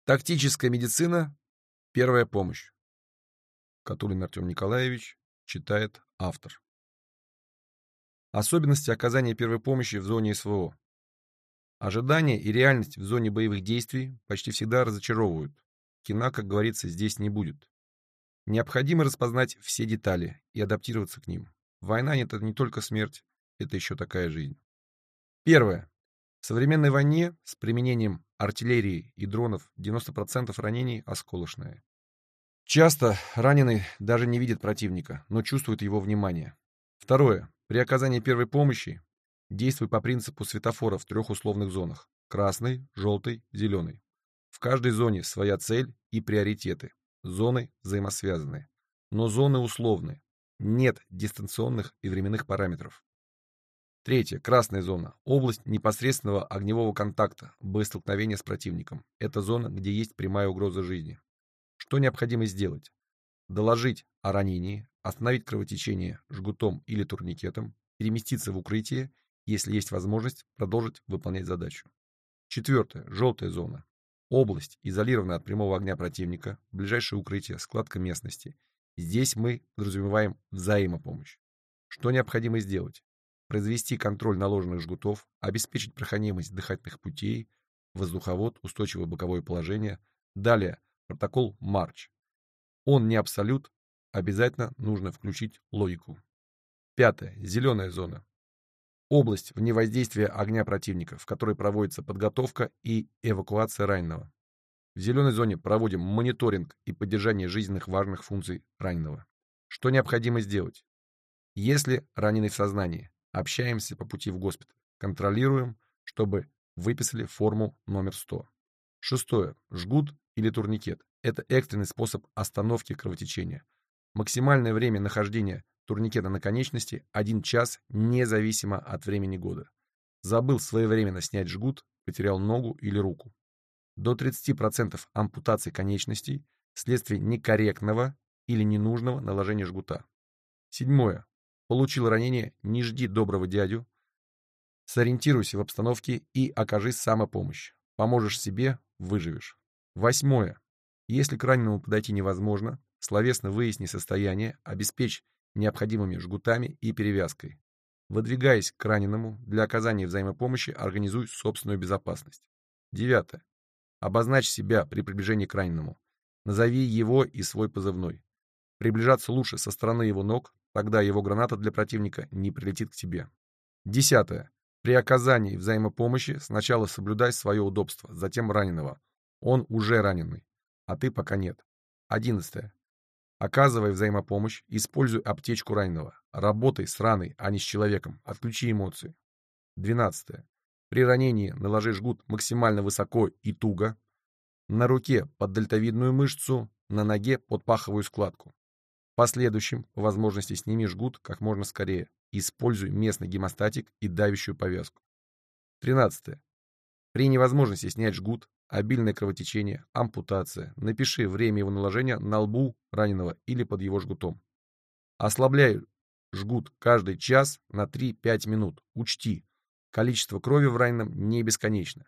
Тактическая медицина. Первая помощь. Катулин Артем Николаевич. Читает автор. Особенности оказания первой помощи в зоне СВО. Ожидания и реальность в зоне боевых действий почти всегда разочаровывают. Кино, как говорится, здесь не будет. Необходимо распознать все детали и адаптироваться к ним. Война — это не только смерть, это еще такая жизнь. Первое. В современной войне с применением артиллерии и дронов 90% ранений осколочные. Часто раненый даже не видит противника, но чувствует его внимание. Второе. При оказании первой помощи действуй по принципу светофора в 3 условных зонах: красный, желтый, зеленый. В каждой зоне своя цель и приоритеты. Зоны взаимосвязаны. Но зоны условны. Нет дистанционных и временных параметров. Третье. Красная зона. Область непосредственного огневого контакта, боестолкновения с противником. Это зона, где есть прямая угроза жизни. Что необходимо сделать? Доложить о ранении, остановить кровотечение жгутом или турникетом, переместиться в укрытие, если есть возможность продолжить выполнять задачу. Четвертое. Желтая зона. Область, изолированная от прямого огня противника, ближайшее укрытие, складка местности. Здесь мы подразумеваем взаимопомощь. Что необходимо сделать? Произвести контроль наложенных жгутов, обеспечить проходимость дыхательных путей, воздуховод, устойчивое боковое положение. Далее протокол Марч. Он не абсолют, обязательно нужно включить логику. Пятое. Зеленая зона. Область вне воздействия огня противника, в которой проводится подготовка и эвакуация раненого. В зеленой зоне проводим мониторинг и поддержание жизненных важных функций раненого. Что необходимо сделать? Если раненый в сознании, общаемся по пути в госпиталь, контролируем, чтобы выписали форму номер 100. Шестое. Жгут или турникет. Это экстренный способ остановки кровотечения. Максимальное время нахождения турникета на конечности — 1 час, независимо от времени года. Забыл своевременно снять жгут, потерял ногу или руку. До 30% ампутаций конечностей вследствие некорректного или ненужного наложения жгута. Седьмое. Получил ранение, не жди доброго дядю. Сориентируйся в обстановке и окажи самопомощь. Поможешь себе — выживешь. Восьмое. Если к раненому подойти невозможно, словесно выясни состояние, обеспечь необходимыми жгутами и перевязкой. Выдвигаясь к раненому, для оказания взаимопомощи организуй собственную безопасность. Девятое. Обозначь себя при приближении к раненому. Назови его и свой позывной. Приближаться лучше со стороны его ног, тогда его граната для противника не прилетит к тебе. Десятое. При оказании взаимопомощи сначала соблюдай свое удобство, затем раненого. Он уже раненый, а ты пока нет. 11. Оказывай взаимопомощь, используй аптечку раненого. Работай с раной, а не с человеком. Отключи эмоции. 12. При ранении наложи жгут максимально высоко и туго. На руке под дельтовидную мышцу, на ноге под паховую складку. В последующем, по возможности, сними жгут как можно скорее. Используй местный гемостатик и давящую повязку. 13. При невозможности снять жгут, обильное кровотечение, ампутация, напиши время его наложения на лбу раненого или под его жгутом. Ослабляй жгут каждый час на 3-5 минут. Учти, количество крови в раненом не бесконечно.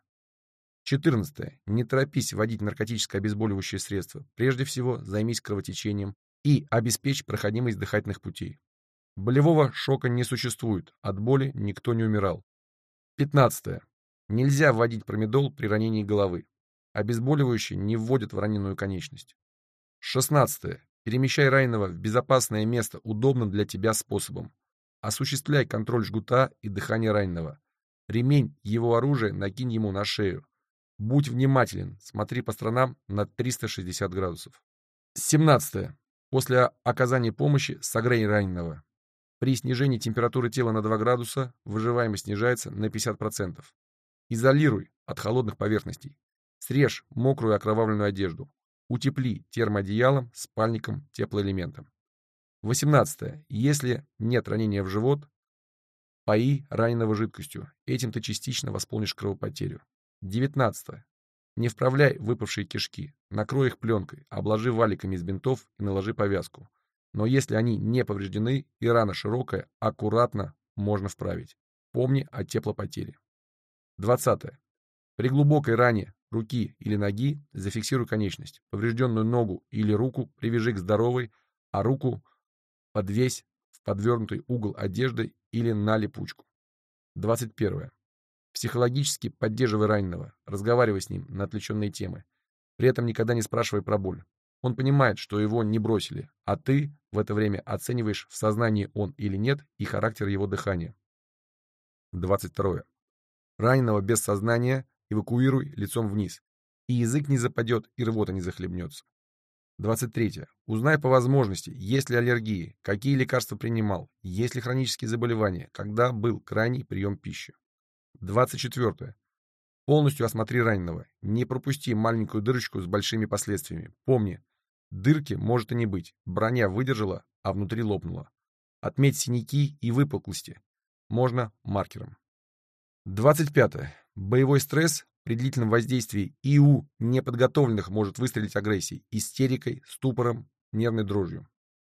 14. Не торопись вводить наркотическое обезболивающее средство. Прежде всего, займись кровотечением и обеспечь проходимость дыхательных путей. Болевого шока не существует, от боли никто не умирал. 15. Нельзя вводить промедол при ранении головы. Обезболивающие не вводят в раненую конечность. 16. Перемещай раненого в безопасное место удобным для тебя способом. Осуществляй контроль жгута и дыхания раненого. Ремень его оружия накинь ему на шею. Будь внимателен, смотри по сторонам на 360 градусов. 17. После оказания помощи согрей раненого. При снижении температуры тела на 2 градуса выживаемость снижается на 50%. Изолируй от холодных поверхностей. Срежь мокрую окровавленную одежду. Утепли термоодеялом, спальником, теплоэлементом. 18. Если нет ранения в живот, пои раненого жидкостью. Этим ты частично восполнишь кровопотерю. 19. Не вправляй выпавшие кишки. Накрой их пленкой, обложи валиками из бинтов и наложи повязку. Но если они не повреждены и рана широкая, аккуратно можно вправить. Помни о теплопотере. 20. При глубокой ране руки или ноги, зафиксируй конечность. Поврежденную ногу или руку привяжи к здоровой, а руку подвесь в подвернутый угол одежды или на липучку. 21. Психологически поддерживай раненого, разговаривай с ним на отвлеченные темы. При этом никогда не спрашивай про боль. Он понимает, что его не бросили, а ты в это время оцениваешь, в сознании он или нет, и характер его дыхания. 22. Раненого без сознания эвакуируй лицом вниз. И язык не западет, и рвота не захлебнется. 23. Узнай по возможности, есть ли аллергии, какие лекарства принимал, есть ли хронические заболевания, когда был крайний прием пищи. 24. Полностью осмотри раненого. Не пропусти маленькую дырочку с большими последствиями. Помни, дырки может и не быть. Броня выдержала, а внутри лопнула. Отметь синяки и выпуклости. Можно маркером. 25. Боевой стресс при длительном воздействии и у неподготовленных может выстрелить агрессией, истерикой, ступором, нервной дрожью.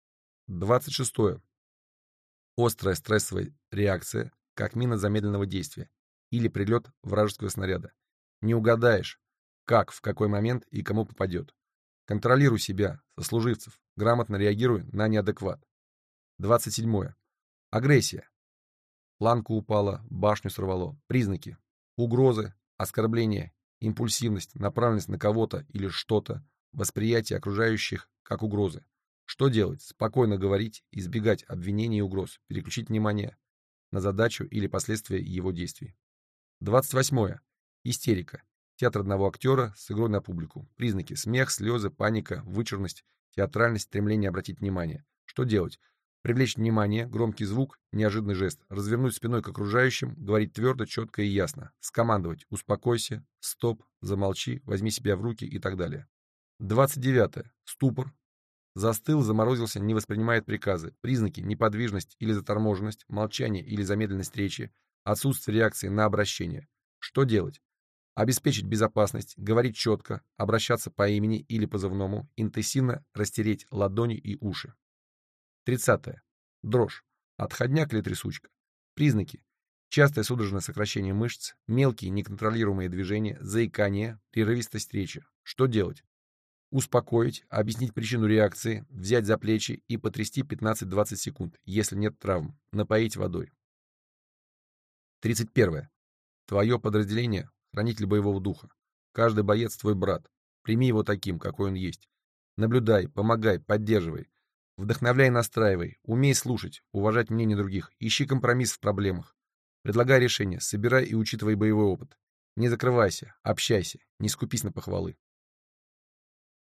26. Острая стрессовая реакция, как мина замедленного действия или прилет вражеского снаряда. Не угадаешь, как, в какой момент и кому попадет. Контролируй себя, сослуживцев, грамотно реагируй на неадекват. 27. Агрессия. Планка упала, башню сорвало. Признаки. Угрозы, оскорбления, импульсивность, направленность на кого-то или что-то, восприятие окружающих как угрозы. Что делать? Спокойно говорить, избегать обвинений и угроз, переключить внимание на задачу или последствия его действий. 28. Истерика. Театр одного актера с игрой на публику. Признаки: смех, слезы, паника, вычурность, театральность, стремление обратить внимание. Что делать? Привлечь внимание, громкий звук, неожиданный жест, развернуть спиной к окружающим, говорить твердо, четко и ясно, скомандовать: успокойся, стоп, замолчи, возьми себя в руки и так далее. 29. Ступор. Застыл, заморозился, не воспринимает приказы. Признаки: неподвижность или заторможенность, молчание или замедленность речи, отсутствие реакции на обращение. Что делать? Обеспечить безопасность, говорить четко, обращаться по имени или позывному, интенсивно растереть ладони и уши. 30. Дрожь. Отходняк или трясучка. Признаки: частое судорожное сокращение мышц, мелкие неконтролируемые движения, заикание, прерывистость речи. Что делать? Успокоить, объяснить причину реакции, взять за плечи и потрясти 15-20 секунд, если нет травм, напоить водой. 31. Твое подразделение — хранитель боевого духа. Каждый боец — твой брат. Прими его таким, какой он есть. Наблюдай, помогай, поддерживай. Вдохновляй и настраивай. Умей слушать, уважать мнение других. Ищи компромисс в проблемах. Предлагай решения, собирай и учитывай боевой опыт. Не закрывайся, общайся, не скупись на похвалы.